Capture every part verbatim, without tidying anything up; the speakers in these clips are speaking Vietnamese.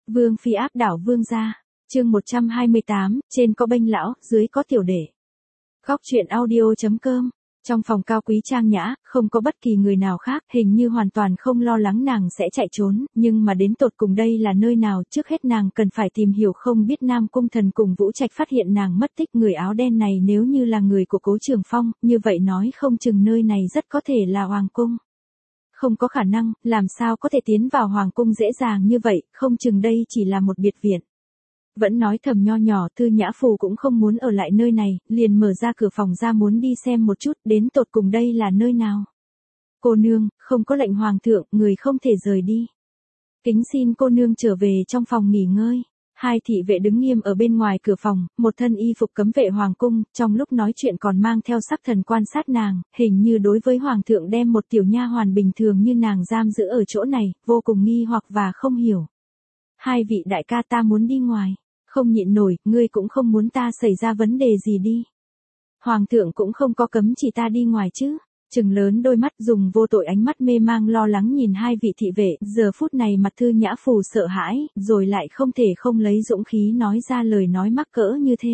Vương phi áp đảo vương gia. Chương một trăm hai mươi tám, trên có bênh lão, dưới có tiểu đệ. Góc truyện audio chấm com. Trong phòng cao quý trang nhã, không có bất kỳ người nào khác, hình như hoàn toàn không lo lắng nàng sẽ chạy trốn, nhưng mà đến tột cùng đây là nơi nào, trước hết nàng cần phải tìm hiểu, không biết Nam Cung Thần cùng Vũ Trạch phát hiện nàng mất tích, người áo đen này nếu như là người của Cố Trường Phong, như vậy nói không chừng nơi này rất có thể là hoàng cung. Không có khả năng, làm sao có thể tiến vào hoàng cung dễ dàng như vậy, không chừng đây chỉ là một biệt viện. Vẫn nói thầm nho nhỏ, Tư Nhã Phù cũng không muốn ở lại nơi này, liền mở ra cửa phòng ra muốn đi xem một chút, đến tột cùng đây là nơi nào. Cô nương, không có lệnh hoàng thượng, người không thể rời đi. Kính xin cô nương trở về trong phòng nghỉ ngơi. Hai thị vệ đứng nghiêm ở bên ngoài cửa phòng, một thân y phục cấm vệ hoàng cung, trong lúc nói chuyện còn mang theo sắc thần quan sát nàng, hình như đối với hoàng thượng đem một tiểu nha hoàn bình thường như nàng giam giữ ở chỗ này, vô cùng nghi hoặc và không hiểu. Hai vị đại ca, ta muốn đi ngoài. Không nhịn nổi, ngươi cũng không muốn ta xảy ra vấn đề gì đi. Hoàng thượng cũng không có cấm chỉ ta đi ngoài chứ. Trừng lớn đôi mắt, dùng vô tội ánh mắt mê mang lo lắng nhìn hai vị thị vệ, giờ phút này mặt Thư Nhã Phù sợ hãi, rồi lại không thể không lấy dũng khí nói ra lời nói mắc cỡ như thế.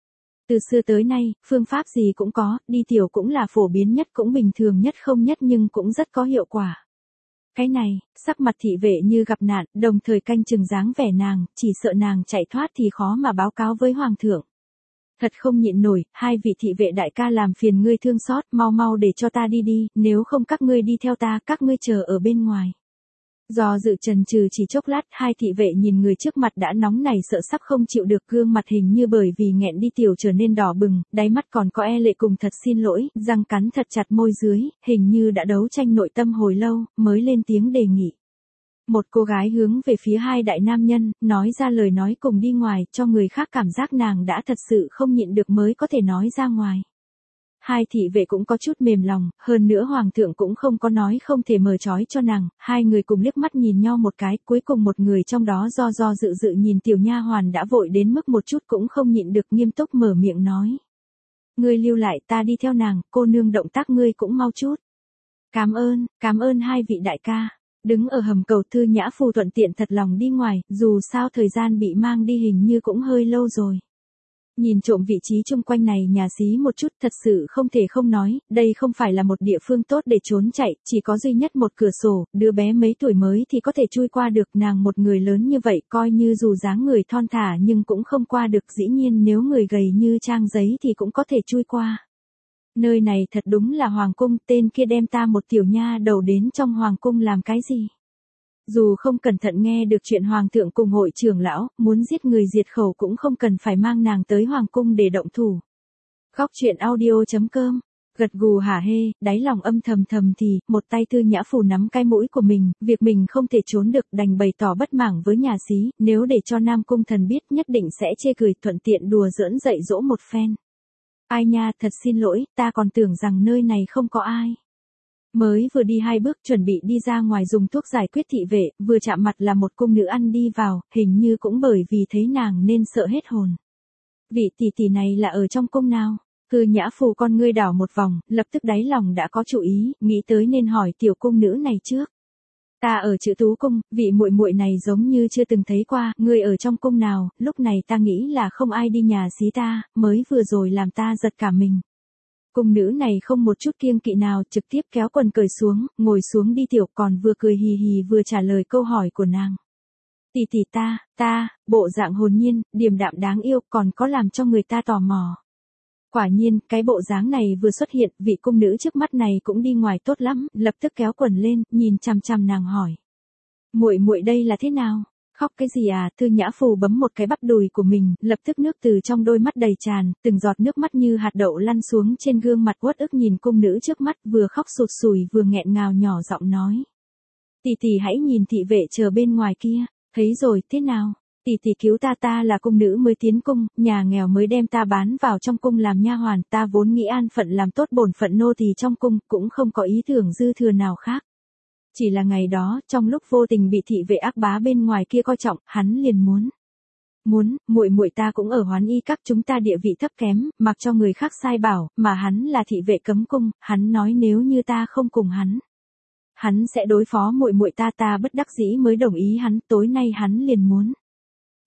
Từ xưa tới nay, phương pháp gì cũng có, đi tiểu cũng là phổ biến nhất, cũng bình thường nhất, không nhất nhưng cũng rất có hiệu quả. Cái này, sắc mặt thị vệ như gặp nạn, đồng thời canh chừng dáng vẻ nàng, chỉ sợ nàng chạy thoát thì khó mà báo cáo với hoàng thượng. Thật không nhịn nổi, hai vị thị vệ đại ca làm phiền ngươi thương xót, mau mau để cho ta đi đi, nếu không các ngươi đi theo ta, các ngươi chờ ở bên ngoài. Do dự chần chừ chỉ chốc lát, hai thị vệ nhìn người trước mặt đã nóng nảy sợ sắp không chịu được, gương mặt hình như bởi vì nghẹn đi tiểu trở nên đỏ bừng, đáy mắt còn có e lệ cùng thật xin lỗi, răng cắn thật chặt môi dưới, hình như đã đấu tranh nội tâm hồi lâu, mới lên tiếng đề nghị. Một cô gái hướng về phía hai đại nam nhân, nói ra lời nói cùng đi ngoài, cho người khác cảm giác nàng đã thật sự không nhịn được mới có thể nói ra ngoài. Hai thị vệ cũng có chút mềm lòng, hơn nữa hoàng thượng cũng không có nói không thể mở trói cho nàng, hai người cùng liếc mắt nhìn nhau một cái, cuối cùng một người trong đó do do dự dự nhìn tiểu nha hoàn đã vội đến mức một chút cũng không nhịn được, nghiêm túc mở miệng nói. Ngươi lưu lại, ta đi theo nàng, cô nương động tác ngươi cũng mau chút. Cảm ơn, cảm ơn hai vị đại ca. Đứng ở hầm cầu, Thư Nhã Phù thuận tiện thật lòng đi ngoài, dù sao thời gian bị mang đi hình như cũng hơi lâu rồi. Nhìn trộm vị trí chung quanh này nhà xí một chút, thật sự không thể không nói, đây không phải là một địa phương tốt để trốn chạy, chỉ có duy nhất một cửa sổ, đứa bé mấy tuổi mới thì có thể chui qua được, nàng một người lớn như vậy coi như dù dáng người thon thả nhưng cũng không qua được, dĩ nhiên nếu người gầy như trang giấy thì cũng có thể chui qua. Nơi này thật đúng là hoàng cung, tên kia đem ta một tiểu nha đầu đến trong hoàng cung làm cái gì? Dù không cẩn thận nghe được chuyện hoàng thượng cùng hội trưởng lão, muốn giết người diệt khẩu cũng không cần phải mang nàng tới hoàng cung để động thủ. Góc truyện audio chấm com. Gật gù hả hê, đáy lòng âm thầm thầm thì, một tay Tư Nhã Phù nắm cái mũi của mình, việc mình không thể trốn được, đành bày tỏ bất mãn với nhà xí, nếu để cho Nam Cung Thần biết nhất định sẽ chê cười, thuận tiện đùa giỡn dạy dỗ một phen. Ai nha, thật xin lỗi, ta còn tưởng rằng nơi này không có ai. Mới vừa đi hai bước chuẩn bị đi ra ngoài dùng thuốc giải quyết thị vệ, vừa chạm mặt là một cung nữ ăn đi vào, hình như cũng bởi vì thấy nàng nên sợ hết hồn. Vị tỷ tỷ này là ở trong cung nào? Thư Nhã Phù con ngươi đảo một vòng, lập tức đáy lòng đã có chủ ý, nghĩ tới nên hỏi tiểu cung nữ này trước. Ta ở Chữ Tú cung, vị muội muội này giống như chưa từng thấy qua, ngươi ở trong cung nào? Lúc này ta nghĩ là không ai đi nhà xí ta, mới vừa rồi làm ta giật cả mình. Cung nữ này không một chút kiêng kỵ nào, trực tiếp kéo quần cởi xuống, ngồi xuống đi tiểu, còn vừa cười hì hì vừa trả lời câu hỏi của nàng. Tỷ tỷ ta, ta, bộ dạng hồn nhiên, điềm đạm đáng yêu, còn có làm cho người ta tò mò. Quả nhiên, cái bộ dáng này vừa xuất hiện, vị cung nữ trước mắt này cũng đi ngoài tốt lắm, lập tức kéo quần lên, nhìn chằm chằm nàng hỏi. Muội muội đây là thế nào? Khóc cái gì à? Thư Nhã Phù bấm một cái bắp đùi của mình, lập tức nước từ trong đôi mắt đầy tràn, từng giọt nước mắt như hạt đậu lăn xuống trên gương mặt uất ức, nhìn cung nữ trước mắt, vừa khóc sụt sùi vừa nghẹn ngào nhỏ giọng nói. Tỷ tỷ hãy nhìn thị vệ chờ bên ngoài kia, thấy rồi, thế nào? Tỷ tỷ cứu ta, ta là cung nữ mới tiến cung, nhà nghèo mới đem ta bán vào trong cung làm nha hoàn, ta vốn nghĩ an phận làm tốt bổn phận nô tỳ trong cung, cũng không có ý tưởng dư thừa nào khác. Chỉ là ngày đó, trong lúc vô tình bị thị vệ ác bá bên ngoài kia coi trọng, hắn liền muốn. Muốn, muội muội ta cũng ở Hoán Y các, chúng ta địa vị thấp kém, mặc cho người khác sai bảo, mà hắn là thị vệ cấm cung, hắn nói nếu như ta không cùng hắn, hắn sẽ đối phó muội muội ta, ta bất đắc dĩ mới đồng ý hắn, tối nay hắn liền muốn.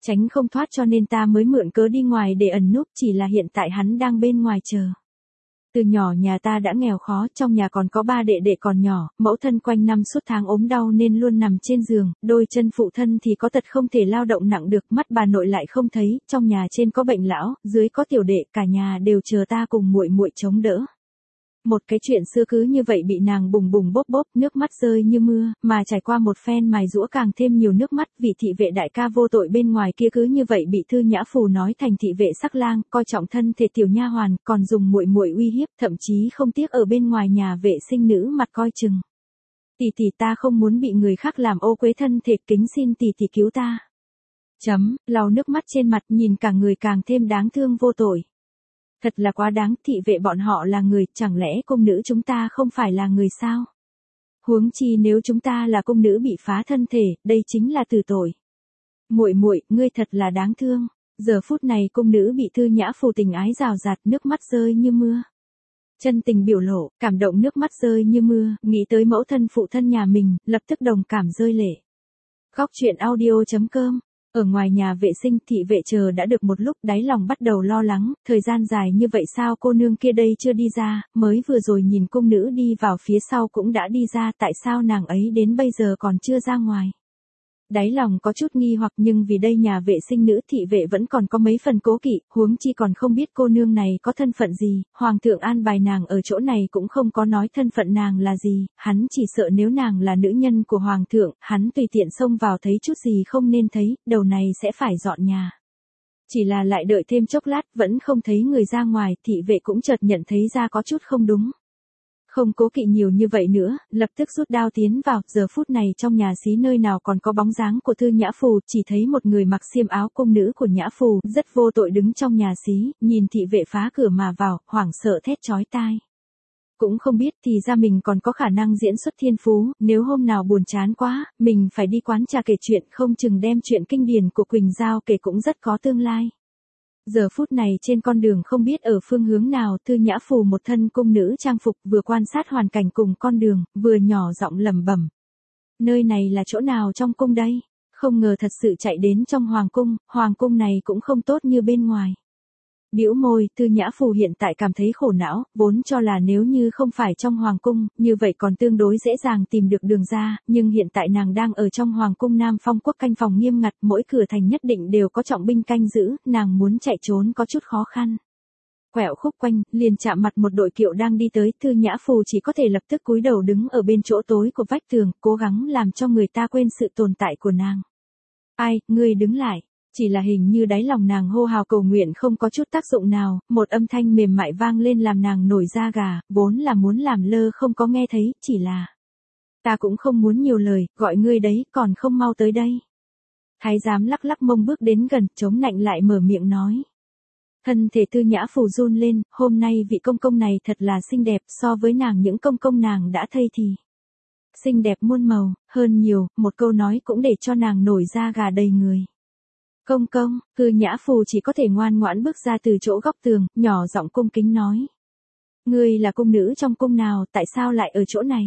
Tránh không thoát cho nên ta mới mượn cớ đi ngoài để ẩn núp, chỉ là hiện tại hắn đang bên ngoài chờ. Từ nhỏ nhà ta đã nghèo khó, trong nhà còn có ba đệ đệ còn nhỏ, mẫu thân quanh năm suốt tháng ốm đau nên luôn nằm trên giường, đôi chân phụ thân thì có tật không thể lao động nặng được, mắt bà nội lại không thấy, trong nhà trên có bệnh lão, dưới có tiểu đệ, cả nhà đều chờ ta cùng muội muội chống đỡ. Một cái chuyện xưa cứ như vậy bị nàng bùng bùng bốp bốp, nước mắt rơi như mưa, mà trải qua một phen mài giũa càng thêm nhiều nước mắt, vì thị vệ đại ca vô tội bên ngoài kia cứ như vậy bị Thư Nhã Phù nói thành thị vệ sắc lang, coi trọng thân thể tiểu nha hoàn, còn dùng muội muội uy hiếp, thậm chí không tiếc ở bên ngoài nhà vệ sinh nữ mặt coi chừng. Tỷ tỷ ta không muốn bị người khác làm ô uế thân thể, kính xin tỷ tỷ cứu ta. Chấm, lau nước mắt trên mặt, nhìn cả người càng thêm đáng thương vô tội. Thật là quá đáng, thị vệ bọn họ là người, chẳng lẽ cung nữ chúng ta không phải là người sao? Huống chi nếu chúng ta là cung nữ bị phá thân thể, đây chính là tử tội. Muội muội, ngươi thật là đáng thương. Giờ phút này cung nữ bị Thư Nhã Phù tình ái rào rạt, nước mắt rơi như mưa. Chân tình biểu lộ, cảm động nước mắt rơi như mưa, nghĩ tới mẫu thân phụ thân nhà mình, lập tức đồng cảm rơi lệ. Góc truyện audio chấm com. Ở ngoài nhà vệ sinh, thị vệ chờ đã được một lúc, đáy lòng bắt đầu lo lắng, thời gian dài như vậy sao cô nương kia đây chưa đi ra, mới vừa rồi nhìn cung nữ đi vào phía sau cũng đã đi ra, tại sao nàng ấy đến bây giờ còn chưa ra ngoài. Đáy lòng có chút nghi hoặc, nhưng vì đây nhà vệ sinh nữ, thị vệ vẫn còn có mấy phần cố kỵ, huống chi còn không biết cô nương này có thân phận gì, hoàng thượng an bài nàng ở chỗ này cũng không có nói thân phận nàng là gì, hắn chỉ sợ nếu nàng là nữ nhân của hoàng thượng, hắn tùy tiện xông vào thấy chút gì không nên thấy, đầu này sẽ phải dọn nhà. Chỉ là lại đợi thêm chốc lát, vẫn không thấy người ra ngoài, thị vệ cũng chợt nhận thấy ra có chút không đúng. Không cố kỵ nhiều như vậy nữa, lập tức rút đao tiến vào, giờ phút này trong nhà xí nơi nào còn có bóng dáng của Thư Nhã Phù, chỉ thấy một người mặc xiêm áo cung nữ của Nhã Phù, rất vô tội đứng trong nhà xí, nhìn thị vệ phá cửa mà vào, hoảng sợ thét chói tai. Cũng không biết thì ra mình còn có khả năng diễn xuất thiên phú, nếu hôm nào buồn chán quá, mình phải đi quán trà kể chuyện, không chừng đem chuyện kinh điển của Quỳnh Giao kể cũng rất có tương lai. Giờ phút này trên con đường không biết ở phương hướng nào, Thư Nhã Phù một thân cung nữ trang phục vừa quan sát hoàn cảnh cùng con đường, vừa nhỏ giọng lẩm bẩm. Nơi này là chỗ nào trong cung đây? Không ngờ thật sự chạy đến trong hoàng cung, hoàng cung này cũng không tốt như bên ngoài. Bĩu môi, Thư Nhã Phù hiện tại cảm thấy khổ não, vốn cho là nếu như không phải trong hoàng cung, như vậy còn tương đối dễ dàng tìm được đường ra, nhưng hiện tại nàng đang ở trong hoàng cung Nam Phong quốc canh phòng nghiêm ngặt, mỗi cửa thành nhất định đều có trọng binh canh giữ, nàng muốn chạy trốn có chút khó khăn. Quẹo khúc quanh, liền chạm mặt một đội kiệu đang đi tới, Thư Nhã Phù chỉ có thể lập tức cúi đầu đứng ở bên chỗ tối của vách tường, cố gắng làm cho người ta quên sự tồn tại của nàng. Ai, ngươi đứng lại. Chỉ là hình như đáy lòng nàng hô hào cầu nguyện không có chút tác dụng nào, một âm thanh mềm mại vang lên làm nàng nổi da gà, vốn là muốn làm lơ không có nghe thấy, chỉ là ta cũng không muốn nhiều lời, gọi ngươi đấy, còn không mau tới đây. Thái giám lắc lắc mông bước đến gần, chống nạnh lại mở miệng nói. Thân thể Thư Nhã Phù run lên, hôm nay vị công công này thật là xinh đẹp, so với nàng những công công nàng đã thây thì xinh đẹp muôn màu, hơn nhiều, một câu nói cũng để cho nàng nổi da gà đầy người. Công công, Thư Nhã Phù chỉ có thể ngoan ngoãn bước ra từ chỗ góc tường, nhỏ giọng cung kính nói. Ngươi là cung nữ trong cung nào, tại sao lại ở chỗ này?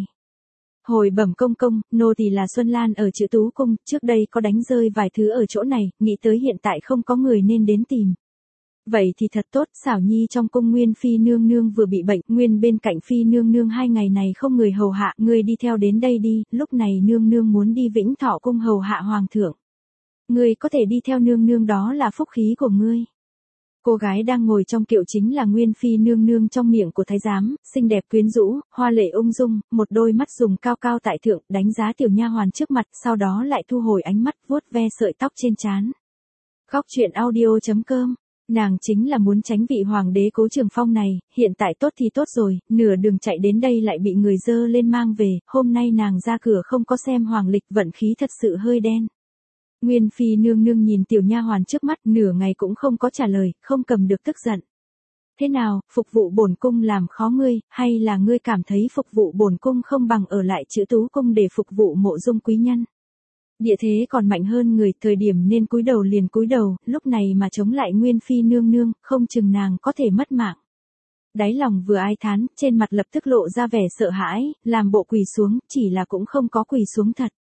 Hồi bẩm công công, nô tỳ là Xuân Lan ở Chữ Tú cung, trước đây có đánh rơi vài thứ ở chỗ này, nghĩ tới hiện tại không có người nên đến tìm. Vậy thì thật tốt, xảo nhi trong cung Nguyên Phi nương nương vừa bị bệnh, Nguyên bên cạnh Phi nương nương hai ngày này không người hầu hạ, ngươi đi theo đến đây đi, lúc này nương nương muốn đi Vĩnh Thọ cung hầu hạ hoàng thượng. Ngươi có thể đi theo nương nương đó là phúc khí của ngươi. Cô gái đang ngồi trong kiệu chính là Nguyên Phi nương nương trong miệng của thái giám, xinh đẹp quyến rũ, hoa lệ ung dung, một đôi mắt dùng cao cao tại thượng, đánh giá tiểu nha hoàn trước mặt, sau đó lại thu hồi ánh mắt vuốt ve sợi tóc trên trán. Góc truyện audio chấm com. Nàng chính là muốn tránh vị hoàng đế Cố Trường Phong này, hiện tại tốt thì tốt rồi, nửa đường chạy đến đây lại bị người dơ lên mang về, hôm nay nàng ra cửa không có xem hoàng lịch, vận khí thật sự hơi đen. Nguyên Phi nương nương nhìn tiểu nha hoàn trước mắt, nửa ngày cũng không có trả lời, không cầm được tức giận. Thế nào, phục vụ bổn cung làm khó ngươi, hay là ngươi cảm thấy phục vụ bổn cung không bằng ở lại Chữ Tú cung để phục vụ mộ dung quý nhân? Địa thế còn mạnh hơn người, thời điểm nên cúi đầu liền cúi đầu, lúc này mà chống lại Nguyên Phi nương nương, không chừng nàng có thể mất mạng. Đáy lòng vừa ai thán, trên mặt lập tức lộ ra vẻ sợ hãi, làm bộ quỳ xuống, chỉ là cũng không có quỳ xuống thật.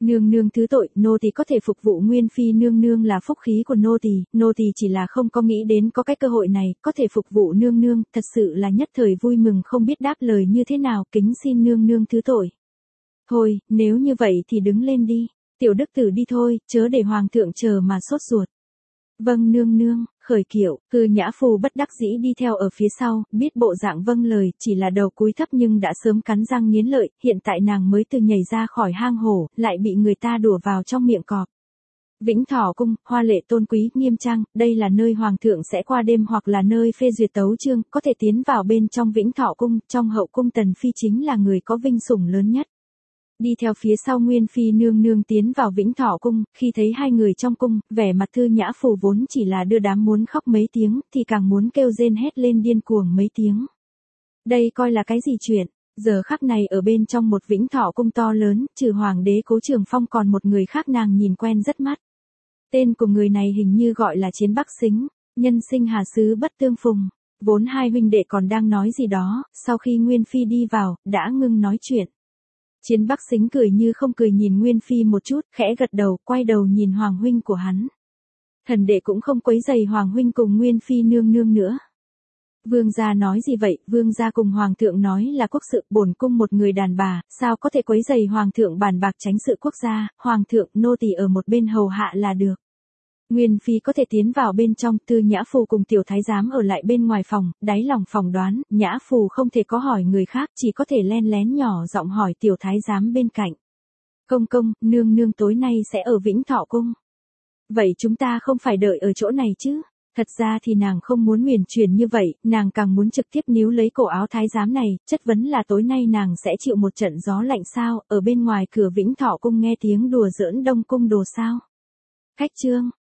Nương nương thứ tội, nô tỳ có thể phục vụ Nguyên Phi nương nương là phúc khí của nô tỳ, nô tỳ chỉ là không có nghĩ đến có cái cơ hội này, có thể phục vụ nương nương, thật sự là nhất thời vui mừng không biết đáp lời như thế nào, kính xin nương nương thứ tội. Thôi, nếu như vậy thì đứng lên đi, tiểu đức tử đi thôi, chớ để hoàng thượng chờ mà sốt ruột. Vâng nương nương, khởi kiệu, Cư Nhã Phu bất đắc dĩ đi theo ở phía sau, biết bộ dạng vâng lời, chỉ là đầu cúi thấp nhưng đã sớm cắn răng nghiến lợi, hiện tại nàng mới từ nhảy ra khỏi hang hổ, lại bị người ta đùa vào trong miệng cọp. Vĩnh Thọ Cung, hoa lệ tôn quý, nghiêm trang, đây là nơi hoàng thượng sẽ qua đêm hoặc là nơi phê duyệt tấu chương, có thể tiến vào bên trong Vĩnh Thọ Cung, trong hậu cung Tần Phi chính là người có vinh sủng lớn nhất. Đi theo phía sau Nguyên Phi nương nương tiến vào Vĩnh Thọ Cung, khi thấy hai người trong cung, vẻ mặt Thư Nhã Phù vốn chỉ là đưa đám muốn khóc mấy tiếng, thì càng muốn kêu rên hét lên điên cuồng mấy tiếng. Đây coi là cái gì chuyện, giờ khắc này ở bên trong một Vĩnh Thọ Cung to lớn, trừ Hoàng đế Cố Trường Phong còn một người khác nàng nhìn quen rất mắt. Tên của người này hình như gọi là Chiến Bắc Xính, nhân sinh hà xứ bất tương phùng. Vốn hai huynh đệ còn đang nói gì đó, sau khi Nguyên Phi đi vào, đã ngưng nói chuyện. Chiến Bắc Xính cười như không cười nhìn Nguyên Phi một chút, khẽ gật đầu, quay đầu nhìn Hoàng huynh của hắn. Thần đệ cũng không quấy rầy Hoàng huynh cùng Nguyên Phi nương nương nữa. Vương gia nói gì vậy, vương gia cùng Hoàng thượng nói là quốc sự, bổn cung một người đàn bà, sao có thể quấy rầy Hoàng thượng bàn bạc tránh sự quốc gia, Hoàng thượng nô tỳ ở một bên hầu hạ là được. Nguyên Phi có thể tiến vào bên trong, Tư Nhã Phù cùng tiểu thái giám ở lại bên ngoài phòng, đáy lòng phỏng đoán, Nhã Phù không thể có hỏi người khác, chỉ có thể len lén nhỏ giọng hỏi tiểu thái giám bên cạnh. Công công, nương nương tối nay sẽ ở Vĩnh Thọ Cung. Vậy chúng ta không phải đợi ở chỗ này chứ? Thật ra thì nàng không muốn huyền chuyển như vậy, nàng càng muốn trực tiếp níu lấy cổ áo thái giám này, chất vấn là tối nay nàng sẽ chịu một trận gió lạnh sao, ở bên ngoài cửa Vĩnh Thọ Cung nghe tiếng đùa giỡn Đông Cung đồ sao. Khách trương,